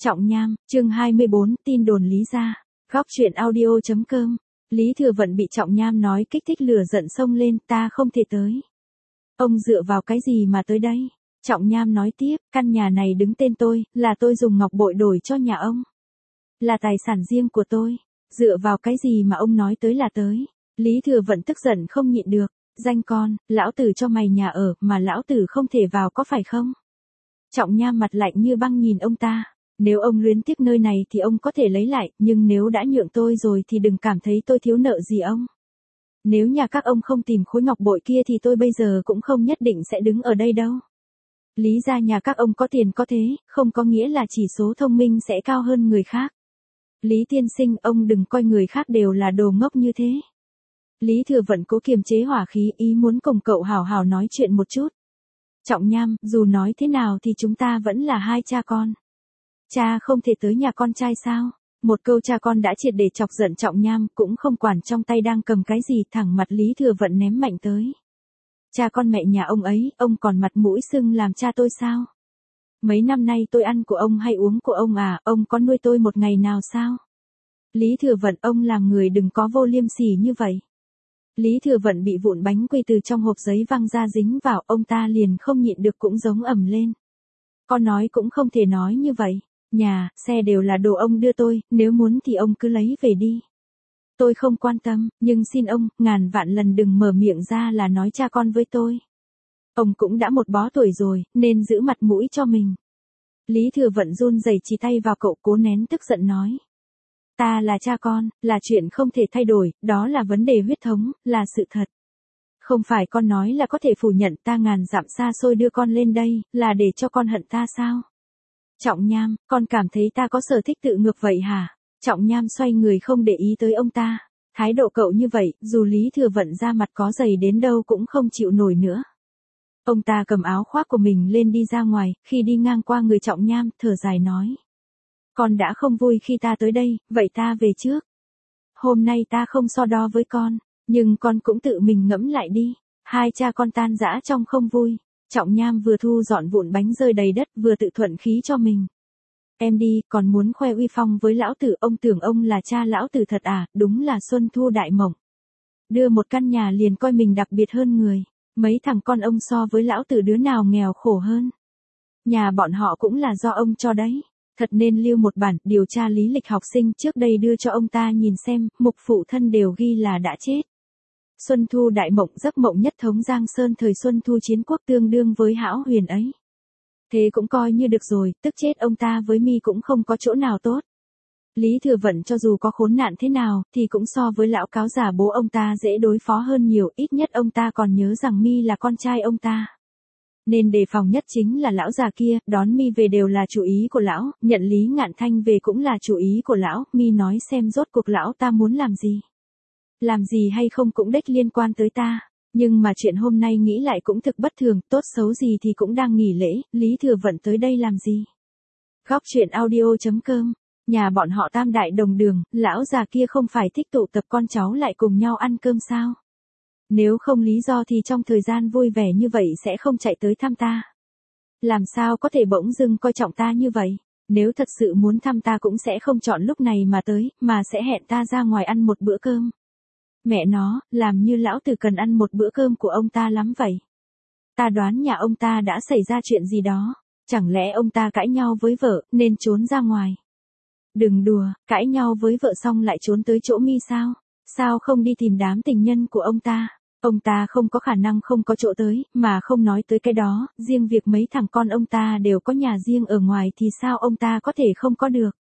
Trọng Nham, chương 24, tin đồn Lý gia. Góc truyện audio.com. Lý Thừa Vận bị Trọng Nham nói kích thích lửa giận xông lên, ta không thể tới. Ông dựa vào cái gì mà tới đây? Trọng Nham nói tiếp, căn nhà này đứng tên tôi, là tôi dùng ngọc bội đổi cho nhà ông. Là tài sản riêng của tôi. Dựa vào cái gì mà ông nói tới là tới? Lý Thừa Vận tức giận không nhịn được. Danh con, lão tử cho mày nhà ở, mà lão tử không thể vào có phải không? Trọng Nham mặt lạnh như băng nhìn ông ta. Nếu ông luyến tiếc nơi này thì ông có thể lấy lại, nhưng nếu đã nhượng tôi rồi thì đừng cảm thấy tôi thiếu nợ gì ông. Nếu nhà các ông không tìm khối ngọc bội kia thì tôi bây giờ cũng không nhất định sẽ đứng ở đây đâu. Lý gia nhà các ông có tiền có thế, không có nghĩa là chỉ số thông minh sẽ cao hơn người khác. Lý tiên sinh, ông đừng coi người khác đều là đồ ngốc như thế. Lý Thừa Vận cố kiềm chế hỏa khí, ý muốn cùng cậu hào hào nói chuyện một chút. Trọng Nham, dù nói thế nào thì chúng ta vẫn là hai cha con. Cha không thể tới nhà con trai sao? Một câu cha con đã triệt để chọc giận Trọng Nham, cũng không quản trong tay đang cầm cái gì, thẳng mặt Lý Thừa Vận ném mạnh tới. Cha con mẹ nhà ông ấy, ông còn mặt mũi xưng làm cha tôi sao? Mấy năm nay tôi ăn của ông hay uống của ông à, ông có nuôi tôi một ngày nào sao? Lý Thừa Vận, ông làm người đừng có vô liêm sỉ như vậy. Lý Thừa Vận bị vụn bánh quy từ trong hộp giấy văng ra dính vào, ông ta liền không nhịn được cũng giống ầm lên. Con nói cũng không thể nói như vậy. Nhà, xe đều là đồ ông đưa tôi, nếu muốn thì ông cứ lấy về đi. Tôi không quan tâm, nhưng xin ông, ngàn vạn lần đừng mở miệng ra là nói cha con với tôi. Ông cũng đã một bó tuổi rồi, nên giữ mặt mũi cho mình. Lý Thừa Vận run rẩy chỉ tay vào cậu, cố nén tức giận nói. Ta là cha con, là chuyện không thể thay đổi, đó là vấn đề huyết thống, là sự thật. Không phải con nói là có thể phủ nhận, ta ngàn dặm xa xôi đưa con lên đây, là để cho con hận ta sao? Trọng Nham, con cảm thấy ta có sở thích tự ngược vậy hả? Trọng Nham xoay người không để ý tới ông ta. Thái độ cậu như vậy, dù Lý Thừa Vận ra mặt có dày đến đâu cũng không chịu nổi nữa. Ông ta cầm áo khoác của mình lên đi ra ngoài, khi đi ngang qua người Trọng Nham, thở dài nói. Con đã không vui khi ta tới đây, vậy ta về trước. Hôm nay ta không so đo với con, nhưng con cũng tự mình ngẫm lại đi. Hai cha con tan rã trong không vui. Trọng Nham vừa thu dọn vụn bánh rơi đầy đất vừa tự thuận khí cho mình. Em đi, còn muốn khoe uy phong với lão tử, ông tưởng ông là cha lão tử thật à, đúng là xuân thu đại mộng. Đưa một căn nhà liền coi mình đặc biệt hơn người. Mấy thằng con ông so với lão tử đứa nào nghèo khổ hơn. Nhà bọn họ cũng là do ông cho đấy. Thật nên lưu một bản điều tra lý lịch học sinh trước đây đưa cho ông ta nhìn xem, mục phụ thân đều ghi là đã chết. Xuân thu đại mộng, giấc mộng nhất thống Giang Sơn thời Xuân thu chiến quốc tương đương với hão huyền ấy. Thế cũng coi như được rồi, tức chết ông ta với mi cũng không có chỗ nào tốt. Lý Thừa Vận cho dù có khốn nạn thế nào, thì cũng so với lão cáo già bố ông ta dễ đối phó hơn nhiều, ít nhất ông ta còn nhớ rằng mi là con trai ông ta. Nên đề phòng nhất chính là lão già kia, đón mi về đều là chủ ý của lão, nhận Lý Ngạn Thanh về cũng là chủ ý của lão, mi nói xem rốt cuộc lão ta muốn làm gì. Làm gì hay không cũng đếch liên quan tới ta. Nhưng mà chuyện hôm nay nghĩ lại cũng thực bất thường, tốt xấu gì thì cũng đang nghỉ lễ, Lý Thừa Vận tới đây làm gì? Góc truyện audio.com. Nhà bọn họ tam đại đồng đường, lão già kia không phải thích tụ tập con cháu lại cùng nhau ăn cơm sao? Nếu không lý do thì trong thời gian vui vẻ như vậy sẽ không chạy tới thăm ta. Làm sao có thể bỗng dưng coi trọng ta như vậy? Nếu thật sự muốn thăm ta cũng sẽ không chọn lúc này mà tới, mà sẽ hẹn ta ra ngoài ăn một bữa cơm. Mẹ nó, làm như lão tử cần ăn một bữa cơm của ông ta lắm vậy. Ta đoán nhà ông ta đã xảy ra chuyện gì đó. Chẳng lẽ ông ta cãi nhau với vợ, nên trốn ra ngoài? Đừng đùa, cãi nhau với vợ xong lại trốn tới chỗ mi sao? Sao không đi tìm đám tình nhân của ông ta? Ông ta không có khả năng không có chỗ tới, mà không nói tới cái đó, riêng việc mấy thằng con ông ta đều có nhà riêng ở ngoài thì sao ông ta có thể không có được?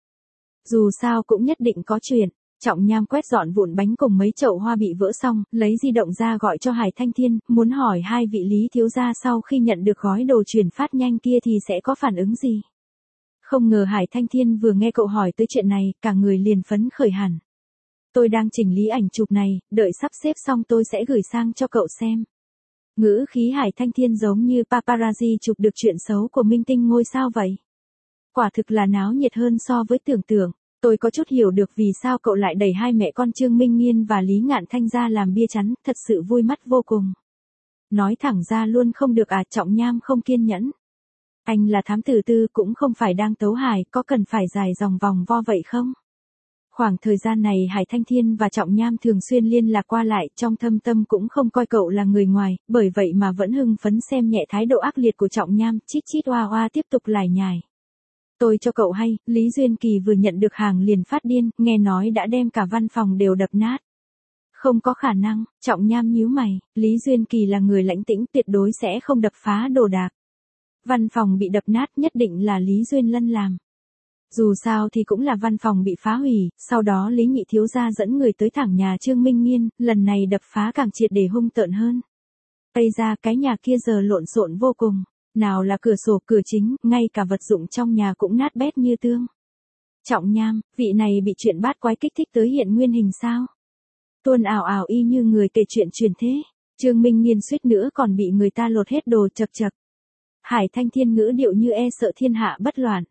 Dù sao cũng nhất định có chuyện. Trọng Nham quét dọn vụn bánh cùng mấy chậu hoa bị vỡ xong, lấy di động ra gọi cho Hải Thanh Thiên, muốn hỏi hai vị Lý thiếu gia sau khi nhận được gói đồ chuyển phát nhanh kia thì sẽ có phản ứng gì. Không ngờ Hải Thanh Thiên vừa nghe cậu hỏi tới chuyện này, cả người liền phấn khởi hẳn. Tôi đang chỉnh lý ảnh chụp này, đợi sắp xếp xong tôi sẽ gửi sang cho cậu xem. Ngữ khí Hải Thanh Thiên giống như paparazzi chụp được chuyện xấu của minh tinh ngôi sao vậy. Quả thực là náo nhiệt hơn so với tưởng tượng. Tôi có chút hiểu được vì sao cậu lại đẩy hai mẹ con Trương Minh Nghiên và Lý Ngạn Thanh ra làm bia chắn, thật sự vui mắt vô cùng. Nói thẳng ra luôn không được à? Trọng Nham không kiên nhẫn. Anh là thám tử tư cũng không phải đang tấu hài, có cần phải dài dòng vòng vo vậy không? Khoảng thời gian này Hải Thanh Thiên và Trọng Nham thường xuyên liên lạc qua lại, trong thâm tâm cũng không coi cậu là người ngoài, bởi vậy mà vẫn hưng phấn xem nhẹ thái độ ác liệt của Trọng Nham, chít chít oa oa tiếp tục lải nhải. Tôi cho cậu hay, Lý Duyên Kỳ vừa nhận được hàng liền phát điên, nghe nói đã đem cả văn phòng đều đập nát. Không có khả năng, Trọng Nham nhíu mày, Lý Duyên Kỳ là người lãnh tĩnh tuyệt đối sẽ không đập phá đồ đạc. Văn phòng bị đập nát nhất định là Lý Duyên Lân làm. Dù sao thì cũng là văn phòng bị phá hủy, sau đó Lý Nhị thiếu gia dẫn người tới thẳng nhà Trương Minh Nghiên, lần này đập phá càng triệt để hung tợn hơn. Tây ra cái nhà kia giờ lộn xộn vô cùng, nào là cửa sổ cửa chính, ngay cả vật dụng trong nhà cũng nát bét như tương. Trọng Nham, vị này bị chuyện bát quái kích thích tới hiện nguyên hình sao? Tuôn ào ào y như người kể chuyện truyền thế, Trương Minh Nghiên suýt nữa còn bị người ta lột hết đồ chật chật. Hải Thanh Thiên ngữ điệu như e sợ thiên hạ bất loạn.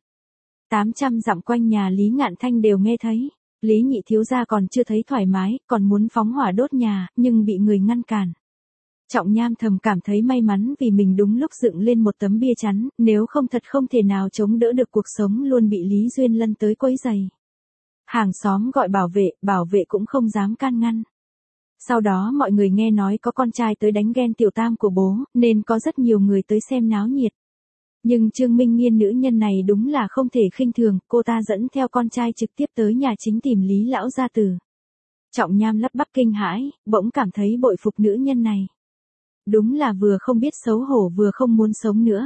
800 dặm quanh nhà Lý Ngạn Thanh đều nghe thấy. Lý Nhị thiếu gia còn chưa thấy thoải mái, còn muốn phóng hỏa đốt nhà, nhưng bị người ngăn cản. Trọng Nham thầm cảm thấy may mắn vì mình đúng lúc dựng lên một tấm bia chắn, nếu không thật không thể nào chống đỡ được cuộc sống luôn bị Lý Duyên Lân tới quấy rầy. Hàng xóm gọi bảo vệ cũng không dám can ngăn. Sau đó mọi người nghe nói có con trai tới đánh ghen tiểu tam của bố, nên có rất nhiều người tới xem náo nhiệt. Nhưng Trương Minh Nghiên nữ nhân này đúng là không thể khinh thường, cô ta dẫn theo con trai trực tiếp tới nhà chính tìm Lý lão gia tử. Trọng Nham lắp bắp kinh hãi, bỗng cảm thấy bội phục nữ nhân này. Đúng là vừa không biết xấu hổ vừa không muốn sống nữa.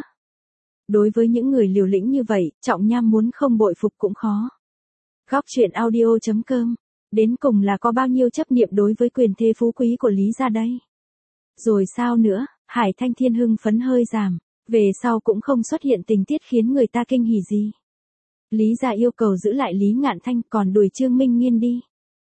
Đối với những người liều lĩnh như vậy, Trọng Nham muốn không bội phục cũng khó. Góc truyện audio.com. Đến cùng là có bao nhiêu chấp niệm đối với quyền thế phú quý của Lý gia đây? Rồi sao nữa, Hải Thanh Thiên hưng phấn hơi giảm, về sau cũng không xuất hiện tình tiết khiến người ta kinh hỉ gì. Lý gia yêu cầu giữ lại Lý Ngạn Thanh còn đuổi Trương Minh Nghiên đi.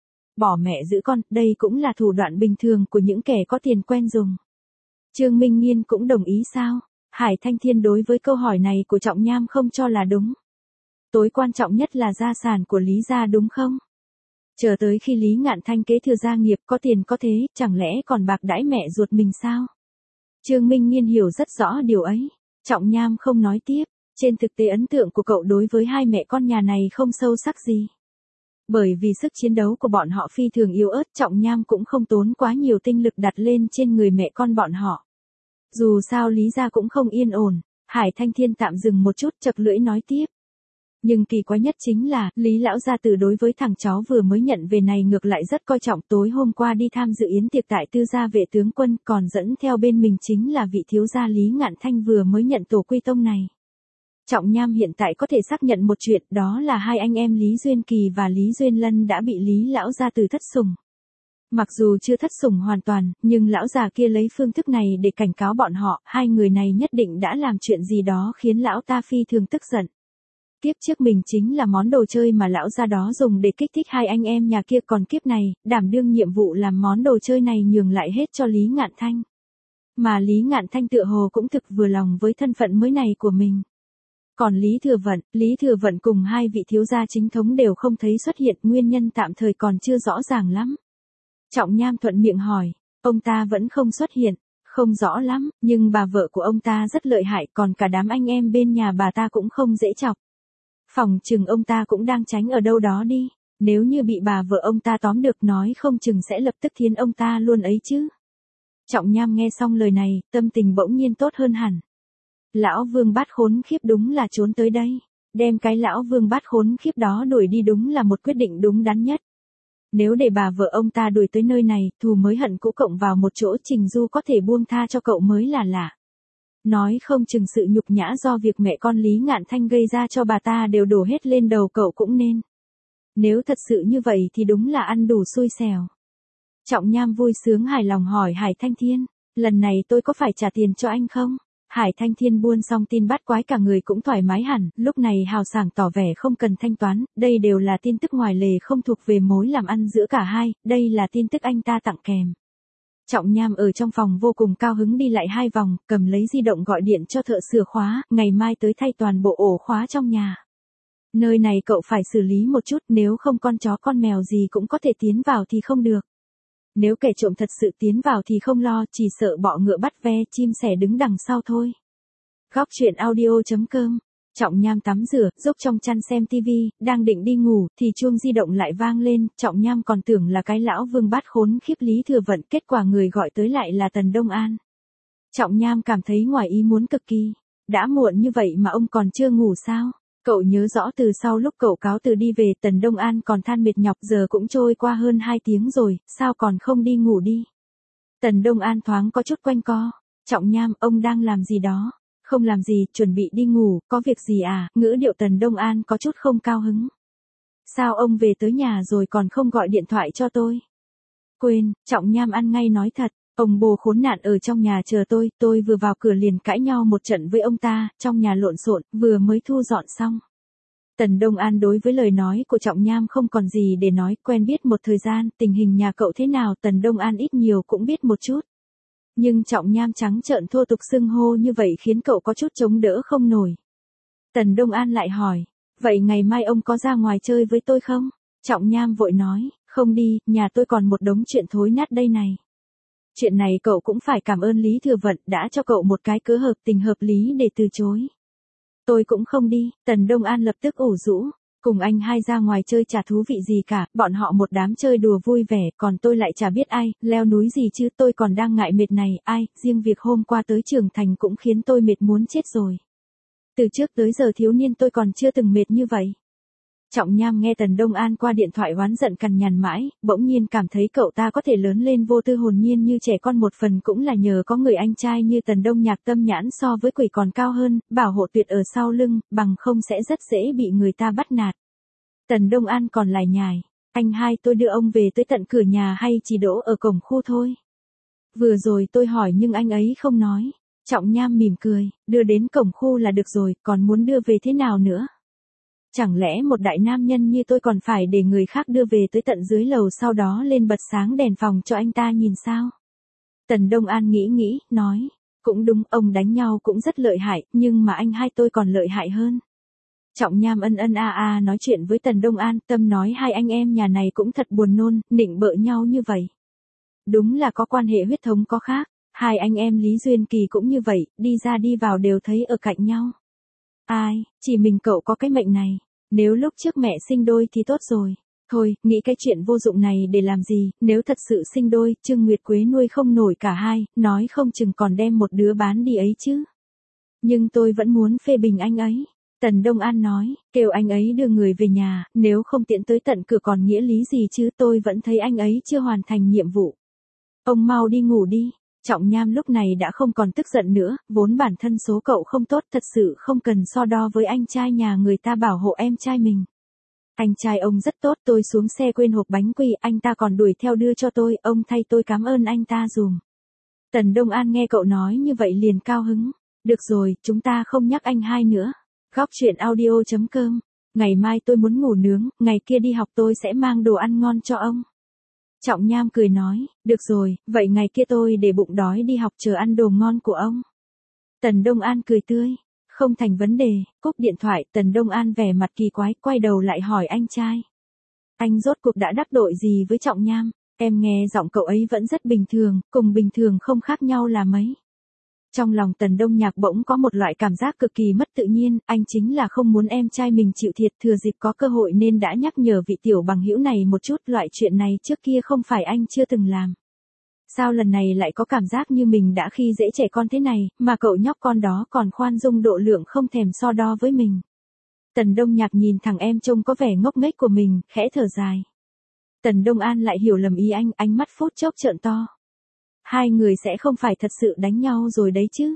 Bỏ mẹ giữ con, đây cũng là thủ đoạn bình thường của những kẻ có tiền quen dùng. Trương Minh Nghiên cũng đồng ý sao? Hải Thanh Thiên đối với câu hỏi này của Trọng Nham không cho là đúng. Tối quan trọng nhất là gia sản của Lý gia đúng không? Chờ tới khi Lý Ngạn Thanh kế thừa gia nghiệp có tiền có thế, chẳng lẽ còn bạc đãi mẹ ruột mình sao? Trương Minh Nghiên hiểu rất rõ điều ấy. Trọng Nham không nói tiếp, trên thực tế ấn tượng của cậu đối với hai mẹ con nhà này không sâu sắc gì. Bởi vì sức chiến đấu của bọn họ phi thường yếu ớt, Trọng Nham cũng không tốn quá nhiều tinh lực đặt lên trên người mẹ con bọn họ. Dù sao Lý gia cũng không yên ổn, Hải Thanh Thiên tạm dừng một chút chật lưỡi nói tiếp. Nhưng kỳ quái nhất chính là, Lý lão gia tử đối với thằng cháu vừa mới nhận về này ngược lại rất coi trọng, tối hôm qua đi tham dự yến tiệc tại tư gia vệ tướng quân, còn dẫn theo bên mình chính là vị thiếu gia Lý Ngạn Thanh vừa mới nhận tổ quy tông này. Trọng Nham hiện tại có thể xác nhận một chuyện, đó là hai anh em Lý Duyên Kỳ và Lý Duyên Lân đã bị Lý lão gia tử thất sủng. Mặc dù chưa thất sủng hoàn toàn, nhưng lão già kia lấy phương thức này để cảnh cáo bọn họ, hai người này nhất định đã làm chuyện gì đó khiến lão ta phi thường tức giận. Kiếp trước mình chính là món đồ chơi mà lão gia đó dùng để kích thích hai anh em nhà kia, còn kiếp này, đảm đương nhiệm vụ làm món đồ chơi này nhường lại hết cho Lý Ngạn Thanh. Mà Lý Ngạn Thanh tựa hồ cũng thực vừa lòng với thân phận mới này của mình. Còn Lý Thừa Vận cùng hai vị thiếu gia chính thống đều không thấy xuất hiện, nguyên nhân tạm thời còn chưa rõ ràng lắm. Trọng Nham thuận miệng hỏi, ông ta vẫn không xuất hiện, không rõ lắm, nhưng bà vợ của ông ta rất lợi hại, còn cả đám anh em bên nhà bà ta cũng không dễ chọc. Phòng chừng ông ta cũng đang tránh ở đâu đó đi, nếu như bị bà vợ ông ta tóm được nói không chừng sẽ lập tức thiến ông ta luôn ấy chứ. Trọng Nham nghe xong lời này, tâm tình bỗng nhiên tốt hơn hẳn. Lão Vương bát khốn khiếp đúng là trốn tới đây, đem cái lão Vương bát khốn khiếp đó đuổi đi đúng là một quyết định đúng đắn nhất. Nếu để bà vợ ông ta đuổi tới nơi này, thù mới hận cũ cộng vào một chỗ, Trình Du có thể buông tha cho cậu mới là lạ. Nói không chừng sự nhục nhã do việc mẹ con Lý Ngạn Thanh gây ra cho bà ta đều đổ hết lên đầu cậu cũng nên. Nếu thật sự như vậy thì đúng là ăn đủ xui xẻo. Trọng Nham vui sướng hài lòng hỏi Hải Thanh Thiên, lần này tôi có phải trả tiền cho anh không? Hải Thanh Thiên buôn xong tin bắt quái cả người cũng thoải mái hẳn, lúc này hào sảng tỏ vẻ không cần thanh toán, đây đều là tin tức ngoài lề không thuộc về mối làm ăn giữa cả hai, đây là tin tức anh ta tặng kèm. Trọng Nham ở trong phòng vô cùng cao hứng đi lại 2 vòng, cầm lấy di động gọi điện cho thợ sửa khóa, ngày mai tới thay toàn bộ ổ khóa trong nhà. Nơi này cậu phải xử lý một chút, nếu không con chó con mèo gì cũng có thể tiến vào thì không được. Nếu kẻ trộm thật sự tiến vào thì không lo, chỉ sợ bọ ngựa bắt ve chim sẻ đứng đằng sau thôi. Góc chuyện audio.com. Trọng Nham tắm rửa, giúp trong chăn xem tivi, đang định đi ngủ, thì chuông di động lại vang lên, Trọng Nham còn tưởng là cái lão vương bát khốn khiếp Lý Thừa Vận, kết quả người gọi tới lại là Tần Đông An. Trọng Nham cảm thấy ngoài ý muốn cực kỳ. Đã muộn như vậy mà ông còn chưa ngủ sao? Cậu nhớ rõ từ sau lúc cậu cáo từ đi về, Tần Đông An còn than mệt nhọc, giờ cũng trôi qua hơn 2 tiếng rồi, sao còn không đi ngủ đi? Tần Đông An thoáng có chút quanh co. Trọng Nham, ông đang làm gì đó? Không làm gì, chuẩn bị đi ngủ, có việc gì à? Ngữ điệu Tần Đông An có chút không cao hứng. Sao ông về tới nhà rồi còn không gọi điện thoại cho tôi? Quên, Trọng Nham ăn ngay nói thật, ông bồ khốn nạn ở trong nhà chờ tôi vừa vào cửa liền cãi nhau một trận với ông ta, trong nhà lộn xộn, vừa mới thu dọn xong. Tần Đông An đối với lời nói của Trọng Nham không còn gì để nói, quen biết một thời gian, tình hình nhà cậu thế nào Tần Đông An ít nhiều cũng biết một chút. Nhưng Trọng Nham trắng trợn thô tục xưng hô như vậy khiến cậu có chút chống đỡ không nổi. Tần Đông An lại hỏi, vậy ngày mai ông có ra ngoài chơi với tôi không? Trọng Nham vội nói, không đi, nhà tôi còn một đống chuyện thối nát đây này. Chuyện này cậu cũng phải cảm ơn Lý Thừa Vận đã cho cậu một cái cớ hợp tình hợp lý để từ chối. Tôi cũng không đi, Tần Đông An lập tức ủ rũ. Cùng anh hai ra ngoài chơi chả thú vị gì cả, bọn họ một đám chơi đùa vui vẻ, còn tôi lại chả biết ai, leo núi gì chứ, tôi còn đang ngại mệt này, riêng việc hôm qua tới trưởng thành cũng khiến tôi mệt muốn chết rồi. Từ trước tới giờ thiếu niên tôi còn chưa từng mệt như vậy. Trọng Nham nghe Tần Đông An qua điện thoại oán giận cằn nhằn mãi, bỗng nhiên cảm thấy cậu ta có thể lớn lên vô tư hồn nhiên như trẻ con một phần cũng là nhờ có người anh trai như Tần Đông Nhạc tâm nhãn so với quỷ còn cao hơn, bảo hộ tuyệt ở sau lưng, bằng không sẽ rất dễ bị người ta bắt nạt. Tần Đông An còn lải nhải, anh hai tôi đưa ông về tới tận cửa nhà hay chỉ đỗ ở cổng khu thôi? Vừa rồi tôi hỏi nhưng anh ấy không nói. Trọng Nham mỉm cười, đưa đến cổng khu là được rồi, còn muốn đưa về thế nào nữa? Chẳng lẽ một đại nam nhân như tôi còn phải để người khác đưa về tới tận dưới lầu sau đó lên bật sáng đèn phòng cho anh ta nhìn sao? Tần Đông An nghĩ, nói, cũng đúng, ông đánh nhau cũng rất lợi hại, nhưng mà anh hai tôi còn lợi hại hơn. Trọng Nham ân nói chuyện với Tần Đông An, tâm nói hai anh em nhà này cũng thật buồn nôn, nịnh bợ nhau như vậy. Đúng là có quan hệ huyết thống có khác, hai anh em Lý Duyên Kỳ cũng như vậy, đi ra đi vào đều thấy ở cạnh nhau. Chỉ mình cậu có cái mệnh này, nếu lúc trước mẹ sinh đôi thì tốt rồi. Thôi, nghĩ cái chuyện vô dụng này để làm gì, nếu thật sự sinh đôi, Trương Nguyệt Quế nuôi không nổi cả hai, nói không chừng còn đem một đứa bán đi ấy chứ. Nhưng tôi vẫn muốn phê bình anh ấy. Tần Đông An nói, kêu anh ấy đưa người về nhà, nếu không tiện tới tận cửa còn nghĩa lý gì chứ, tôi vẫn thấy anh ấy chưa hoàn thành nhiệm vụ. Ông mau đi ngủ đi. Trọng Nham lúc này đã không còn tức giận nữa, vốn bản thân số cậu không tốt, thật sự không cần so đo với anh trai nhà người ta bảo hộ em trai mình. Anh trai ông rất tốt, tôi xuống xe quên hộp bánh quy, anh ta còn đuổi theo đưa cho tôi, ông thay tôi cảm ơn anh ta dùm. Tần Đông An nghe cậu nói như vậy liền cao hứng. Được rồi, chúng ta không nhắc anh hai nữa. Góc chuyện audio.com. Ngày mai tôi muốn ngủ nướng, ngày kia đi học tôi sẽ mang đồ ăn ngon cho ông. Trọng Nham cười nói, được rồi, vậy ngày kia tôi để bụng đói đi học chờ ăn đồ ngon của ông. Tần Đông An cười tươi, không thành vấn đề, cúp điện thoại, Tần Đông An vẻ mặt kỳ quái, quay đầu lại hỏi anh trai. Anh rốt cuộc đã đắc tội gì với Trọng Nham? Em nghe giọng cậu ấy vẫn rất bình thường, cùng bình thường không khác nhau là mấy. Trong lòng Tần Đông Nhạc bỗng có một loại cảm giác cực kỳ mất tự nhiên, anh chính là không muốn em trai mình chịu thiệt, thừa dịp có cơ hội nên đã nhắc nhở vị tiểu bằng hữu này một chút, loại chuyện này trước kia không phải anh chưa từng làm. Sao lần này lại có cảm giác như mình đã khi dễ trẻ con thế này, mà cậu nhóc con đó còn khoan dung độ lượng không thèm so đo với mình. Tần Đông Nhạc nhìn thằng em trông có vẻ ngốc nghếch của mình, khẽ thở dài. Tần Đông An lại hiểu lầm ý anh, ánh mắt phút chốc trợn to. Hai người sẽ không phải thật sự đánh nhau rồi đấy chứ?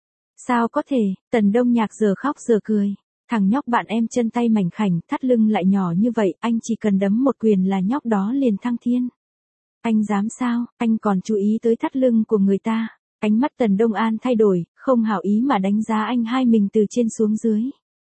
Sao có thể? Tần Đông Nhạc giờ khóc giờ cười. Thằng nhóc bạn em chân tay mảnh khảnh, thắt lưng lại nhỏ như vậy, anh chỉ cần đấm một quyền là nhóc đó liền thăng thiên. Anh dám sao? Anh còn chú ý tới thắt lưng của người ta. Ánh mắt Tần Đông An thay đổi, không hảo ý mà đánh giá anh hai mình từ trên xuống dưới.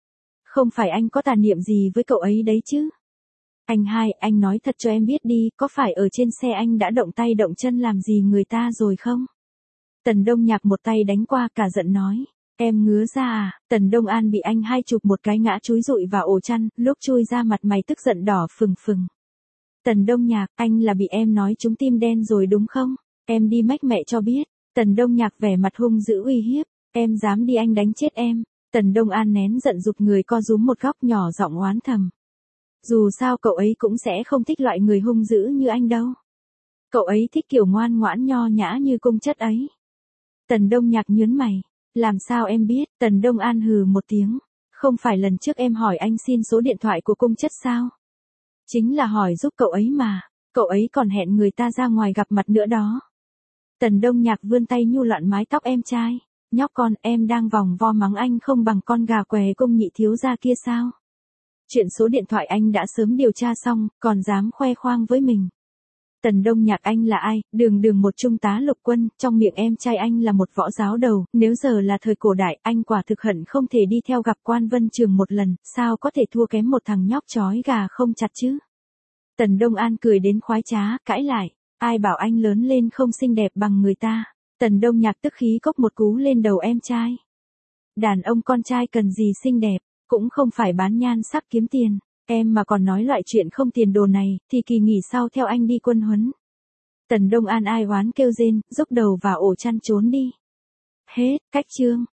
Không phải anh có tà niệm gì với cậu ấy đấy chứ? Anh hai, anh nói thật cho em biết đi, có phải ở trên xe anh đã động tay động chân làm gì người ta rồi không? Tần Đông Nhạc một tay đánh qua cả giận nói. Em ngứa ra à? Tần Đông An bị anh hai chụp một cái ngã chúi rụi vào ổ chăn, lúc chui ra mặt mày tức giận đỏ phừng phừng. Tần Đông Nhạc, anh là bị em nói trúng tim đen rồi đúng không? Em đi mách mẹ cho biết. Tần Đông Nhạc vẻ mặt hung dữ uy hiếp. Em dám đi anh đánh chết em. Tần Đông An nén giận giục người co rúm một góc nhỏ giọng oán thầm. Dù sao cậu ấy cũng sẽ không thích loại người hung dữ như anh đâu. Cậu ấy thích kiểu ngoan ngoãn nho nhã như cung chất ấy. Tần Đông Nhạc nhớn mày. Làm sao em biết? Tần Đông An hừ một tiếng. Không phải lần trước em hỏi anh xin số điện thoại của cung chất sao? Chính là hỏi giúp cậu ấy mà. Cậu ấy còn hẹn người ta ra ngoài gặp mặt nữa đó. Tần Đông Nhạc vươn tay nhu loạn mái tóc em trai. Nhóc con, em đang vòng vo mắng anh không bằng con gà què cung nhị thiếu gia kia sao? Chuyện số điện thoại anh đã sớm điều tra xong, còn dám khoe khoang với mình. Tần Đông Nhạc anh là ai? Đường một trung tá lục quân, trong miệng em trai anh là một võ giáo đầu, nếu giờ là thời cổ đại, anh quả thực hận không thể đi theo gặp quan Vân Trường một lần, sao có thể thua kém một thằng nhóc chói gà không chặt chứ? Tần Đông An cười đến khoái trá, cãi lại, ai bảo anh lớn lên không xinh đẹp bằng người ta? Tần Đông Nhạc tức khí cốc một cú lên đầu em trai. Đàn ông con trai cần gì xinh đẹp, cũng không phải bán nhan sắc kiếm tiền. Em mà còn nói loại chuyện không tiền đồ này, thì kỳ nghỉ sau theo anh đi quân huấn. Tần Đông An ai oán kêu rên, rúc đầu vào ổ chăn trốn đi. Hết, cách chương.